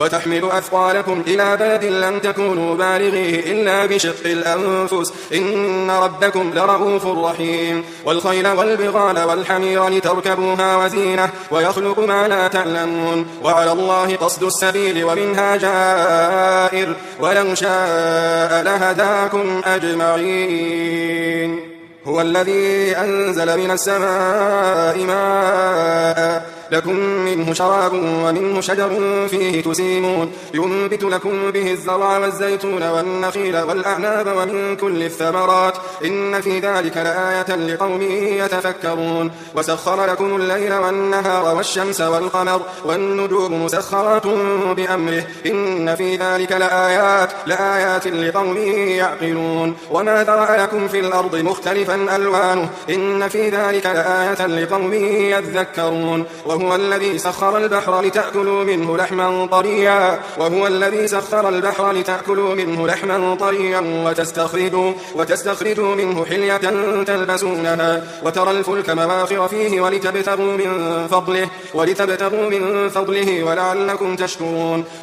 وتحمل أثقالكم إلى بلد لم تكونوا بالغيه إلا بشق الأنفس إن ربكم لرؤوف رحيم والخيل والبغال والحمير لتركبوها وزينة ويخلق ما لا تعلمون وعلى الله قصد السبيل ومنها جائر ولو شاء لهداكم أجمعين هو الذي أنزل من السماء ماء لكم منه شراب ومنه شجر فيه تسيمون ينبت لكم به الزرع والزيتون والنخيل والأعناب ومن كل الثمرات إن في ذلك لآية لقوم يتفكرون وسخر لكم الليل والنهار والشمس والقمر والنجوم مسخرات بأمره إن في ذلك لآيات لقوم يعقلون وما ذرأ لكم في الأرض مختلفا ألوانه إن في ذلك لآية لقوم يذكرون وهو الذي سخر البحر لتأكلوا منه لحما طريا وتستخرجوا منه حلية تلبسونها وترى الفلك مواخر فيه ولتبتغوا من فضله ولعلكم تشكرون